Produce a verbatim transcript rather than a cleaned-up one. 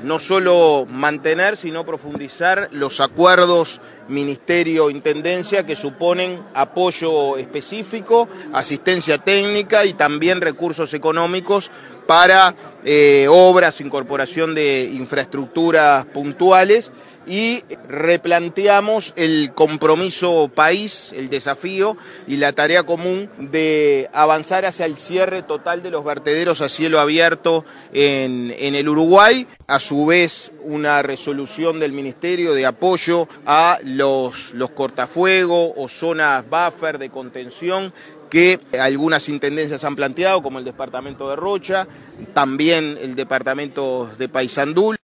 no solo mantener, sino profundizar los acuerdos ministerio-intendencia que suponen apoyo específico, asistencia técnica y también recursos económicos para eh, obras, incorporación de infraestructuras puntuales, y replanteamos el compromiso país, el desafío y la tarea común de avanzar hacia el cierre total de los vertederos a cielo abierto en, en el Uruguay. A su vez, una resolución del Ministerio de apoyo a los, los cortafuegos o zonas buffer de contención que algunas intendencias han planteado, como el departamento de Rocha, también el departamento de Paysandú.